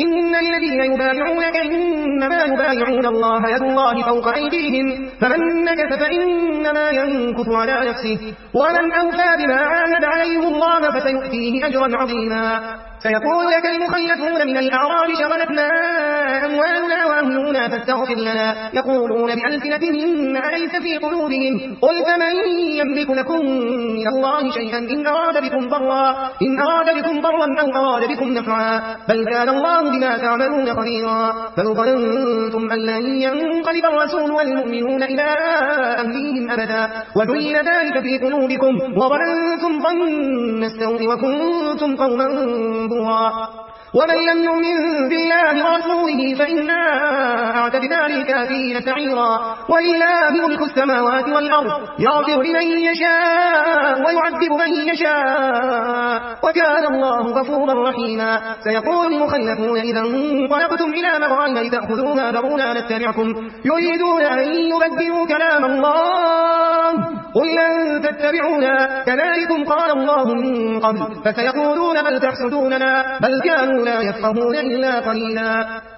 إن الذين يبايعونك إنما يبايعون الله يد الله فوق أيديهم فمن نكث فإنما ينكث على نفسه ومن أوفى بما عاهد عليه الله فسيؤتيه أجرا عظيما. سيقول لك المخلفون من الأعراب شغلتنا أموالنا وأهلنا فاستغفر لنا يقولون بألسنتهم ما ليس في قلوبهم قل فمن يملك لكم من الله شيئا إن أراد بكم ضرا أو أراد بكم نفعا بل كان الله بما تعملون خبيرا. بل ظننتم أن لن ينقلب الرسول والمؤمنون إلى أهليهم أبدا وزين ذلك في قلوبكم وظننتم ظن السوء وكنتم قوما بورا. ومن لم يؤمن بالله ورسوله فإنا أعتدنا للكافرين سعيرا. ولله ملك السماوات والأرض يغفر لمن يشاء ويعذب من يشاء وكان الله غفورا رحيما. سيقول المخلفون إذا انطلقتم إلى مغانم لتأخذوها ذرونا نتبعكم يريدون أن يبدلوا كلام الله قل لن تتبعونا كذلكم قال الله من قبل فسيقولون بل تحسدوننا بل كانوا لا يفقهون إلا قليلا.